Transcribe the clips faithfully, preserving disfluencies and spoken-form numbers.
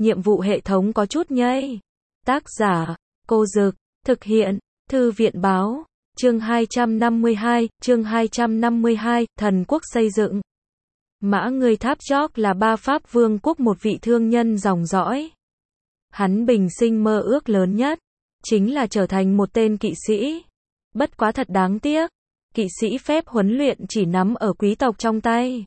nhiệm vụ hệ thống có chút nhây. Tác giả, Cô Dực, thực hiện, Thư viện Báo, chương hai trăm năm mươi hai, chương hai trăm năm mươi hai, thần quốc xây dựng. Mã Ngươi Tháp George là Ba Pháp Vương quốc một vị thương nhân dòng dõi. Hắn bình sinh mơ ước lớn nhất, chính là trở thành một tên kỵ sĩ. Bất quá thật đáng tiếc, kỵ sĩ phép huấn luyện chỉ nắm ở quý tộc trong tay.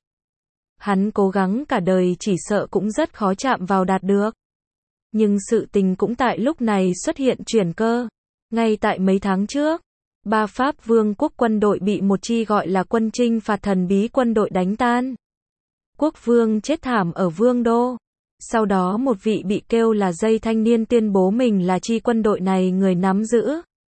Hắn cố gắng cả đời chỉ sợ cũng rất khó chạm vào đạt được. Nhưng sự tình cũng tại lúc này xuất hiện chuyển cơ. Ngay tại mấy tháng trước, Ba Pháp Vương quốc quân đội bị một chi gọi là quân chinh phạt thần bí quân đội đánh tan. Quốc vương chết thảm ở vương đô. Sau đó một vị bị kêu là Dây thanh niên tuyên bố mình là chi quân đội này người nắm giữ.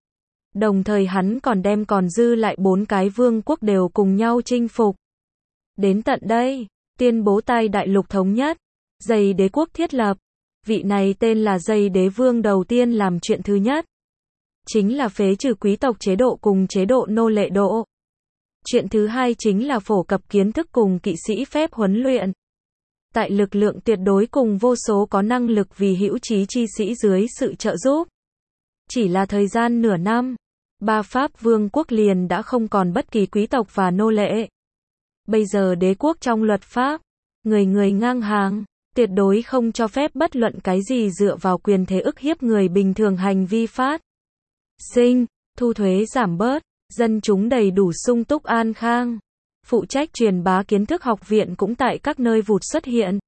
Đồng thời hắn còn đem còn dư lại bốn cái vương quốc đều cùng nhau chinh phục. Đến tận đây, tuyên bố tai đại lục thống nhất, Dây đế quốc thiết lập. Vị này tên là Dây đế vương đầu tiên làm chuyện thứ nhất. Chính là phế trừ quý tộc chế độ cùng chế độ nô lệ độ. Chuyện thứ hai chính là phổ cập kiến thức cùng kỵ sĩ phép huấn luyện. Tại lực lượng tuyệt đối cùng vô số có năng lực vì hữu trí chi sĩ dưới sự trợ giúp. Chỉ là thời gian nửa năm, Ba Pháp Vương quốc liền đã không còn bất kỳ quý tộc và nô lệ. Bây giờ đế quốc trong luật pháp, người người ngang hàng, tuyệt đối không cho phép bất luận cái gì dựa vào quyền thế ức hiếp người bình thường hành vi phát sinh, thu thuế giảm bớt, dân chúng đầy đủ sung túc an khang. Phụ trách truyền bá kiến thức học viện cũng tại các nơi vụt xuất hiện.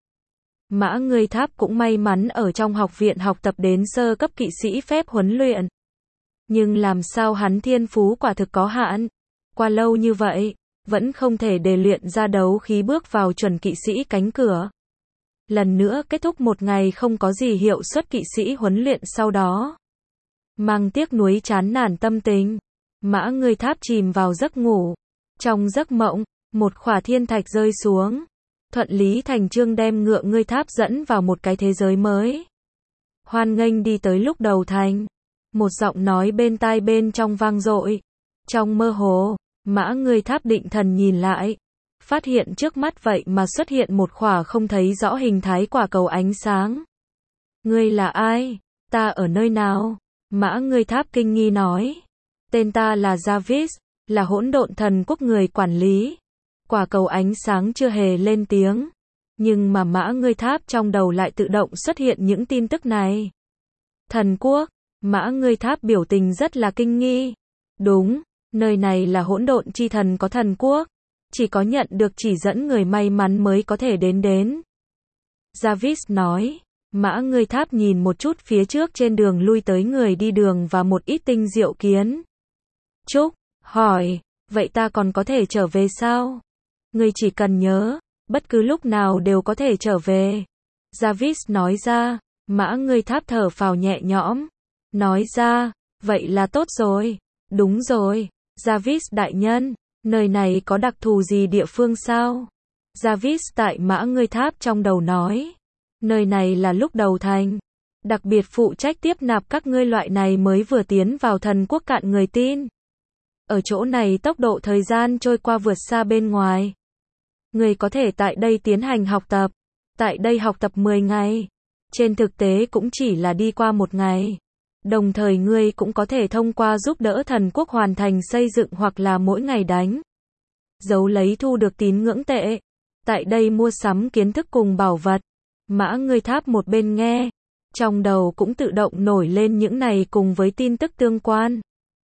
Mã Ngươi Tháp cũng may mắn ở trong học viện học tập đến sơ cấp kỵ sĩ phép huấn luyện. Nhưng làm sao hắn thiên phú quả thực có hạn. Qua lâu như vậy, vẫn không thể để luyện ra đấu khí bước vào chuẩn kỵ sĩ cánh cửa. Lần nữa kết thúc một ngày không có gì hiệu suất kỵ sĩ huấn luyện sau đó. Mang tiếc nuối chán nản tâm tình, Mã Ngươi Tháp chìm vào giấc ngủ. Trong giấc mộng, một khỏa thiên thạch rơi xuống. Thuận lý thành chương đem ngựa Ngươi Tháp dẫn vào một cái thế giới mới. Hoan nghênh đi tới lúc đầu thành. Một giọng nói bên tai bên trong vang dội. Trong mơ hồ, Mã Ngươi Tháp định thần nhìn lại. Phát hiện trước mắt vậy mà xuất hiện một khỏa không thấy rõ hình thái quả cầu ánh sáng. Ngươi là ai? Ta ở nơi nào? Mã Ngươi Tháp kinh nghi nói. Tên ta là Jarvis, là hỗn độn thần quốc người quản lý. Quả cầu ánh sáng chưa hề lên tiếng. Nhưng mà Mã Ngươi Tháp trong đầu lại tự động xuất hiện những tin tức này. Thần quốc, Mã Ngươi Tháp biểu tình rất là kinh nghi. Đúng, nơi này là hỗn độn chi thần có thần quốc. Chỉ có nhận được chỉ dẫn người may mắn mới có thể đến đến. Jarvis nói. Mã Ngươi Tháp nhìn một chút phía trước trên đường lui tới người đi đường và một ít tinh diệu kiến trúc, hỏi, vậy ta còn có thể trở về sao? Ngươi chỉ cần nhớ, bất cứ lúc nào đều có thể trở về. Jarvis nói ra. Mã Ngươi Tháp thở phào nhẹ nhõm. Nói ra, vậy là tốt rồi. Đúng rồi, Jarvis đại nhân, nơi này có đặc thù gì địa phương sao? Jarvis tại Mã Ngươi Tháp trong đầu nói. Nơi này là lúc đầu thành. Đặc biệt phụ trách tiếp nạp các ngươi loại này mới vừa tiến vào thần quốc cạn người tin. Ở chỗ này tốc độ thời gian trôi qua vượt xa bên ngoài. Ngươi có thể tại đây tiến hành học tập. Tại đây học tập mười ngày. Trên thực tế cũng chỉ là đi qua một ngày. Đồng thời ngươi cũng có thể thông qua giúp đỡ thần quốc hoàn thành xây dựng hoặc là mỗi ngày đánh dấu lấy thu được tín ngưỡng tệ. Tại đây mua sắm kiến thức cùng bảo vật. Mã Ngươi Tháp một bên nghe, trong đầu cũng tự động nổi lên những này cùng với tin tức tương quan.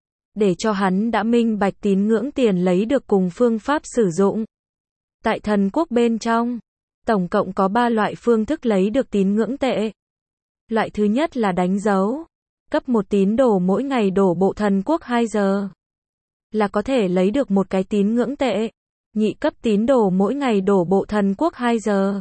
Để cho hắn đã minh bạch tín ngưỡng tiền lấy được cùng phương pháp sử dụng. Tại thần quốc bên trong, tổng cộng có ba loại phương thức lấy được tín ngưỡng tệ. Loại thứ nhất là đánh dấu. Cấp một tín đồ mỗi ngày đổ bộ thần quốc hai giờ. Là có thể lấy được một cái tín ngưỡng tệ. Nhị cấp tín đồ mỗi ngày đổ bộ thần quốc hai giờ.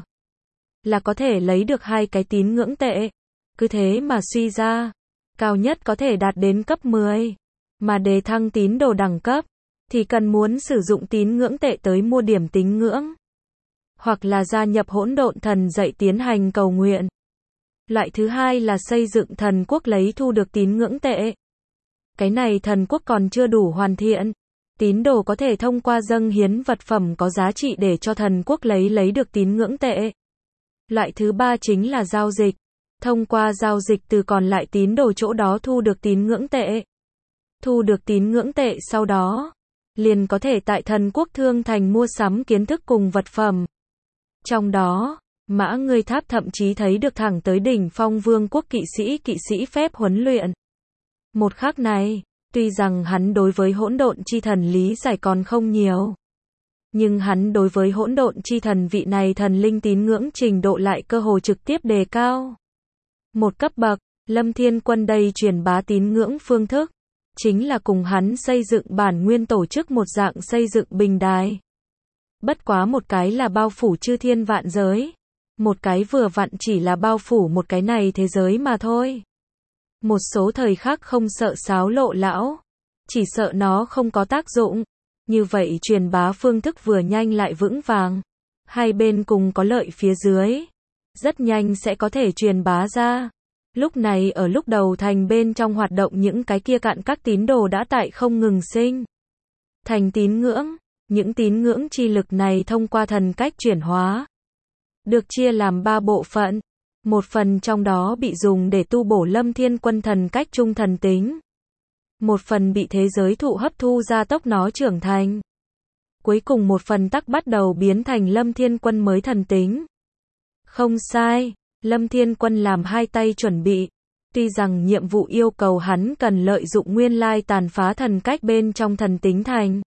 Là có thể lấy được hai cái tín ngưỡng tệ. Cứ thế mà suy ra, cao nhất có thể đạt đến cấp mười. Mà để thăng tín đồ đẳng cấp, thì cần muốn sử dụng tín ngưỡng tệ tới mua điểm tín ngưỡng. Hoặc là gia nhập hỗn độn thần dạy tiến hành cầu nguyện. Loại thứ hai là xây dựng thần quốc lấy thu được tín ngưỡng tệ. Cái này thần quốc còn chưa đủ hoàn thiện. Tín đồ có thể thông qua dâng hiến vật phẩm có giá trị để cho thần quốc lấy lấy được tín ngưỡng tệ. Loại thứ ba chính là giao dịch. thông qua giao dịch từ còn lại tín đồ chỗ đó thu được tín ngưỡng tệ. Thu được tín ngưỡng tệ sau đó, liền có thể tại Thần Quốc Thương Thành mua sắm kiến thức cùng vật phẩm. Trong đó, Mã Ngươi Tháp thậm chí thấy được thẳng tới đỉnh phong vương quốc kỵ sĩ kỵ sĩ phép huấn luyện. Một khắc này, tuy rằng hắn đối với hỗn độn chi thần lý giải còn không nhiều, nhưng hắn đối với hỗn độn chi thần vị này thần linh tín ngưỡng trình độ lại cơ hồ trực tiếp đề cao một cấp bậc. Lâm Thiên Quân đây truyền bá tín ngưỡng phương thức, chính là cùng hắn xây dựng bản nguyên tổ chức một dạng xây dựng bình đài. Bất quá một cái là bao phủ chư thiên vạn giới, một cái vừa vặn chỉ là bao phủ một cái này thế giới mà thôi. Một số thời khắc không sợ xáo lộ lão, chỉ sợ nó không có tác dụng. Như vậy truyền bá phương thức vừa nhanh lại vững vàng, hai bên cùng có lợi phía dưới, rất nhanh sẽ có thể truyền bá ra. Lúc này ở lúc đầu thành bên trong hoạt động những cái kia cạn các tín đồ đã tại không ngừng sinh thành tín ngưỡng. Những tín ngưỡng chi lực này thông qua thần cách chuyển hóa, được chia làm ba bộ phận. Một phần trong đó bị dùng để tu bổ Lâm Thiên Quân thần cách trung thần tính. Một phần bị thế giới thụ hấp thu gia tốc nó trưởng thành. Cuối cùng một phần tắc bắt đầu biến thành Lâm Thiên Quân mới thần tính. Không sai, Lâm Thiên Quân làm hai tay chuẩn bị. Tuy rằng nhiệm vụ yêu cầu hắn cần lợi dụng nguyên lai tàn phá thần cách bên trong thần tính thành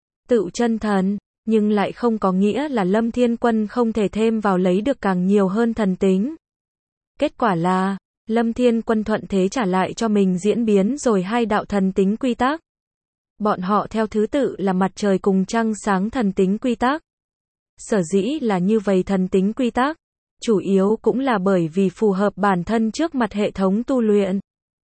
tự chân thần, nhưng lại không có nghĩa là Lâm Thiên Quân không thể thêm vào lấy được càng nhiều hơn thần tính. Kết quả là, Lâm Thiên Quân thuận thế trả lại cho mình diễn biến rồi hai đạo thần tính quy tắc. Bọn họ theo thứ tự là mặt trời cùng trăng sáng thần tính quy tắc. Sở dĩ là như vậy thần tính quy tắc, chủ yếu cũng là bởi vì phù hợp bản thân trước mặt hệ thống tu luyện.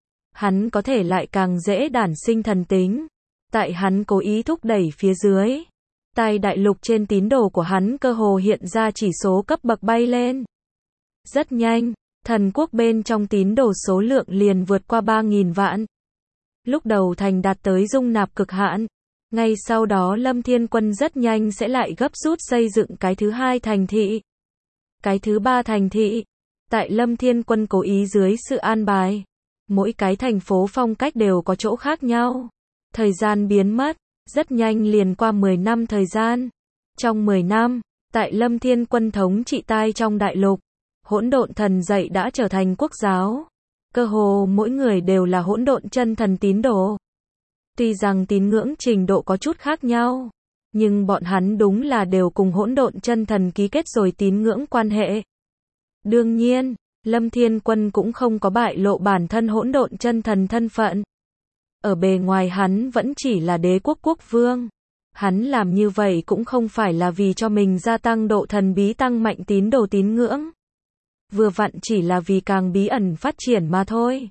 Hắn có thể lại càng dễ đản sinh thần tính. Tại hắn cố ý thúc đẩy phía dưới, tại đại lục trên tín đồ của hắn cơ hồ hiện ra chỉ số cấp bậc bay lên. Rất nhanh, thần quốc bên trong tín đồ số lượng liền vượt qua ba nghìn vạn. Lúc đầu thành đạt tới dung nạp cực hạn. Ngay sau đó Lâm Thiên Quân rất nhanh sẽ lại gấp rút xây dựng cái thứ hai thành thị. Cái thứ ba thành thị. Tại Lâm Thiên Quân cố ý dưới sự an bài, mỗi cái thành phố phong cách đều có chỗ khác nhau. Thời gian biến mất, rất nhanh liền qua mười năm thời gian. Trong mười năm, tại Lâm Thiên Quân thống trị tai trong đại lục, hỗn độn thần dạy đã trở thành quốc giáo. Cơ hồ mỗi người đều là hỗn độn chân thần tín đồ. Tuy rằng tín ngưỡng trình độ có chút khác nhau, nhưng bọn hắn đúng là đều cùng hỗn độn chân thần ký kết rồi tín ngưỡng quan hệ. Đương nhiên, Lâm Thiên Quân cũng không có bại lộ bản thân hỗn độn chân thần thân phận. Ở bề ngoài hắn vẫn chỉ là đế quốc quốc vương. Hắn làm như vậy cũng không phải là vì cho mình gia tăng độ thần bí tăng mạnh tín đồ tín ngưỡng. Vừa vặn chỉ là vì càng bí ẩn phát triển mà thôi.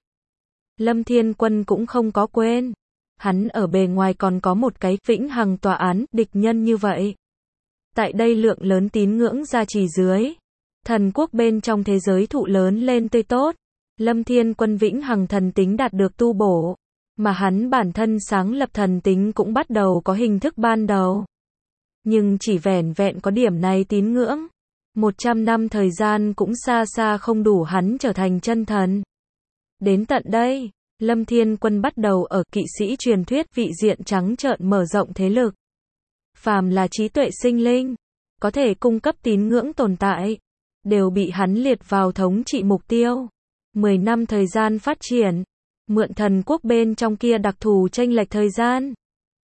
Lâm Thiên Quân cũng không có quên. Hắn ở bề ngoài còn có một cái vĩnh hằng tòa án địch nhân như vậy. Tại đây lượng lớn tín ngưỡng gia trì dưới, thần quốc bên trong thế giới thụ lớn lên tươi tốt. Lâm Thiên Quân vĩnh hằng thần tính đạt được tu bổ. Mà hắn bản thân sáng lập thần tính cũng bắt đầu có hình thức ban đầu. Nhưng chỉ vẻn vẹn có điểm này tín ngưỡng. Một trăm năm thời gian cũng xa xa không đủ hắn trở thành chân thần. Đến tận đây, Lâm Thiên Quân bắt đầu ở kỵ sĩ truyền thuyết vị diện trắng trợn mở rộng thế lực. Phàm là trí tuệ sinh linh, có thể cung cấp tín ngưỡng tồn tại, đều bị hắn liệt vào thống trị mục tiêu. Mười năm thời gian phát triển, mượn thần quốc bên trong kia đặc thù chênh lệch thời gian.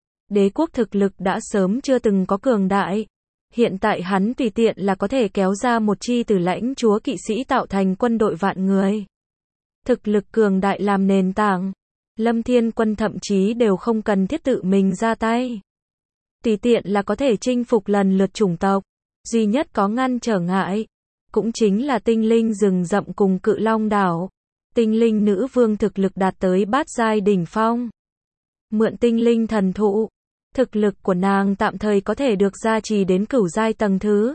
Đế quốc thực lực đã sớm chưa từng có cường đại. Hiện tại hắn tùy tiện là có thể kéo ra một chi từ lãnh chúa kỵ sĩ tạo thành quân đội vạn người. Thực lực cường đại làm nền tảng. Lâm Thiên Quân thậm chí đều không cần thiết tự mình ra tay. Tùy tiện là có thể chinh phục lần lượt chủng tộc. Duy nhất có ngăn trở ngại, cũng chính là tinh linh rừng rậm cùng Cự Long đảo. Tinh linh nữ vương thực lực đạt tới bát giai đỉnh phong. Mượn tinh linh thần thụ, thực lực của nàng tạm thời có thể được gia trì đến cửu giai tầng thứ.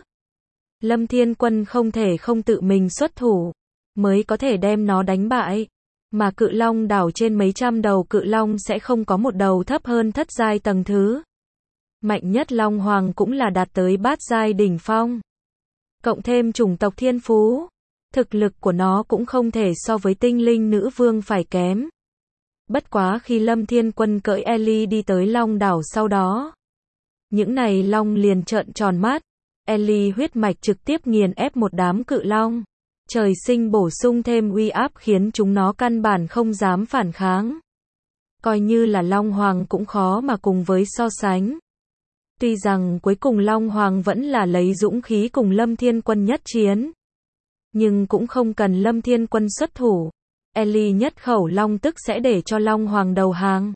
Lâm Thiên Quân không thể không tự mình xuất thủ, mới có thể đem nó đánh bại. Mà Cự Long đảo trên mấy trăm đầu cự long sẽ không có một đầu thấp hơn thất giai tầng thứ. Mạnh nhất Long Hoàng cũng là đạt tới bát giai đỉnh phong. Cộng thêm chủng tộc thiên phú, Thực lực của nó cũng không thể so với tinh linh nữ vương phải kém. Bất quá khi Lâm Thiên Quân cưỡi Ellie đi tới Long đảo sau đó, những này long liền trợn tròn mắt. Ellie huyết mạch trực tiếp nghiền ép một đám cự long. Trời sinh bổ sung thêm uy áp khiến chúng nó căn bản không dám phản kháng. Coi như là Long Hoàng cũng khó mà cùng với so sánh. Tuy rằng cuối cùng Long Hoàng vẫn là lấy dũng khí cùng Lâm Thiên Quân nhất chiến. Nhưng cũng không cần Lâm Thiên Quân xuất thủ. Ellie nhất khẩu long tức sẽ để cho Long Hoàng đầu hàng.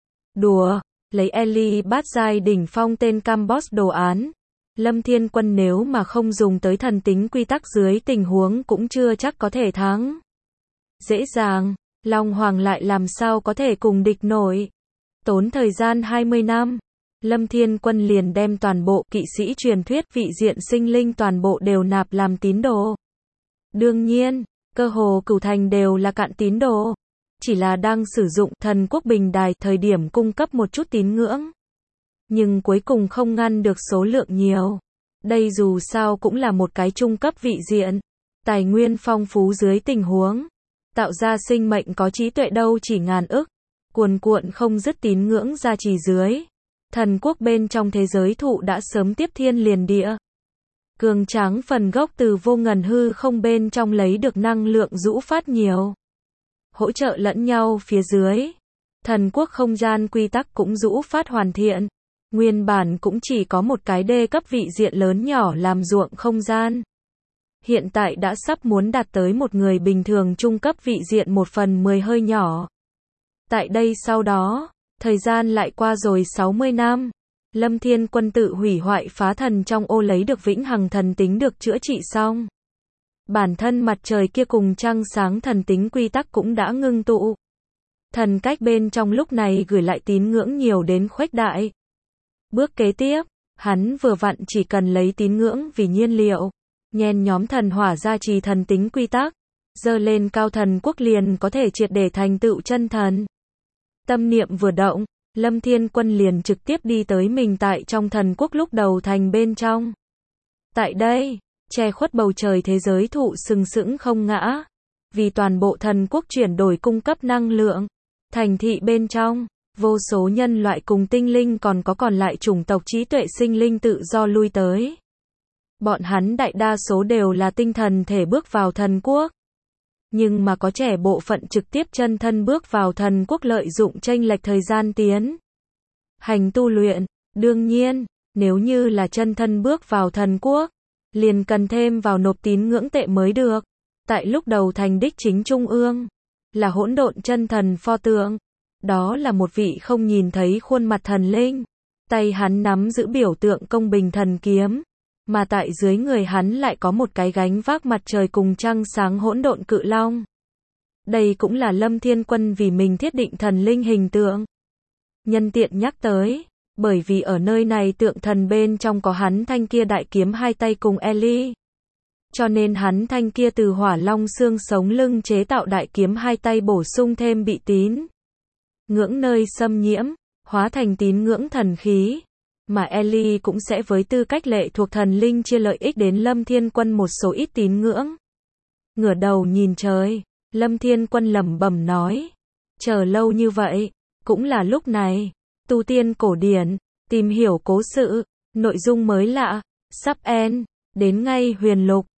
Đùa, lấy Ellie bát giai đỉnh phong tên Cambos đồ án. Lâm Thiên Quân nếu mà không dùng tới thần tính quy tắc dưới tình huống cũng chưa chắc có thể thắng. Dễ dàng, Long Hoàng lại làm sao có thể cùng địch nổi. Tốn thời gian hai mươi năm, Lâm Thiên Quân liền đem toàn bộ kỵ sĩ truyền thuyết vị diện sinh linh toàn bộ đều nạp làm tín đồ. Đương nhiên, cơ hồ cửu thành đều là cạn tín đồ. Chỉ là đang sử dụng thần quốc bình đài thời điểm cung cấp một chút tín ngưỡng. Nhưng cuối cùng không ngăn được số lượng nhiều. Đây dù sao cũng là một cái trung cấp vị diện. Tài nguyên phong phú dưới tình huống. Tạo ra sinh mệnh có trí tuệ đâu chỉ ngàn ức. Cuồn cuộn không dứt tín ngưỡng gia trì dưới. Thần quốc bên trong thế giới thụ đã sớm tiếp thiên liền địa. Cường tráng phần gốc từ vô ngần hư không bên trong lấy được năng lượng rũ phát nhiều. Hỗ trợ lẫn nhau phía dưới. Thần quốc không gian quy tắc cũng rũ phát hoàn thiện. Nguyên bản cũng chỉ có một cái đê cấp vị diện lớn nhỏ làm ruộng không gian. Hiện tại đã sắp muốn đạt tới một người bình thường trung cấp vị diện một phần mười hơi nhỏ. Tại đây sau đó, thời gian lại qua rồi sáu mươi năm. Lâm Thiên Quân tự hủy hoại phá thần trong ô lấy được vĩnh hằng thần tính được chữa trị xong. Bản thân mặt trời kia cùng trăng sáng thần tính quy tắc cũng đã ngưng tụ. Thần cách bên trong lúc này gửi lại tín ngưỡng nhiều đến khuếch đại. Bước kế tiếp, hắn vừa vặn chỉ cần lấy tín ngưỡng vì nhiên liệu, nhen nhóm thần hỏa gia trì thần tính quy tắc, dơ lên cao thần quốc liền có thể triệt để thành tựu chân thần. Tâm niệm vừa động, Lâm Thiên Quân liền trực tiếp đi tới mình tại trong thần quốc lúc đầu thành bên trong. Tại đây, che khuất bầu trời thế giới thụ sừng sững không ngã, vì toàn bộ thần quốc chuyển đổi cung cấp năng lượng. Thành thị bên trong, vô số nhân loại cùng tinh linh còn có còn lại chủng tộc trí tuệ sinh linh tự do lui tới. Bọn hắn đại đa số đều là tinh thần thể bước vào thần quốc. Nhưng mà có trẻ bộ phận trực tiếp chân thân bước vào thần quốc lợi dụng chênh lệch thời gian tiến hành tu luyện. Đương nhiên, nếu như là chân thân bước vào thần quốc, liền cần thêm vào nộp tín ngưỡng tệ mới được. Tại lúc đầu thành đích chính trung ương, là hỗn độn chân thần pho tượng. Đó là một vị không nhìn thấy khuôn mặt thần linh. Tay hắn nắm giữ biểu tượng công bình thần kiếm. Mà tại dưới người hắn lại có một cái gánh vác mặt trời cùng trăng sáng hỗn độn cự long. Đây cũng là Lâm Thiên Quân vì mình thiết định thần linh hình tượng. Nhân tiện nhắc tới, bởi vì ở nơi này tượng thần bên trong có hắn thanh kia đại kiếm hai tay cùng Ellie. Cho nên hắn thanh kia từ hỏa long xương sống lưng chế tạo đại kiếm hai tay bổ sung thêm bị tín ngưỡng nơi xâm nhiễm, hóa thành tín ngưỡng thần khí. Mà Ellie cũng sẽ với tư cách lệ thuộc thần linh chia lợi ích đến Lâm Thiên Quân một số ít tín ngưỡng. Ngửa đầu nhìn trời, Lâm Thiên Quân lẩm bẩm nói. Chờ lâu như vậy, cũng là lúc này. Tu tiên cổ điển, tìm hiểu cố sự, nội dung mới lạ, sắp end, đến ngay huyền lục.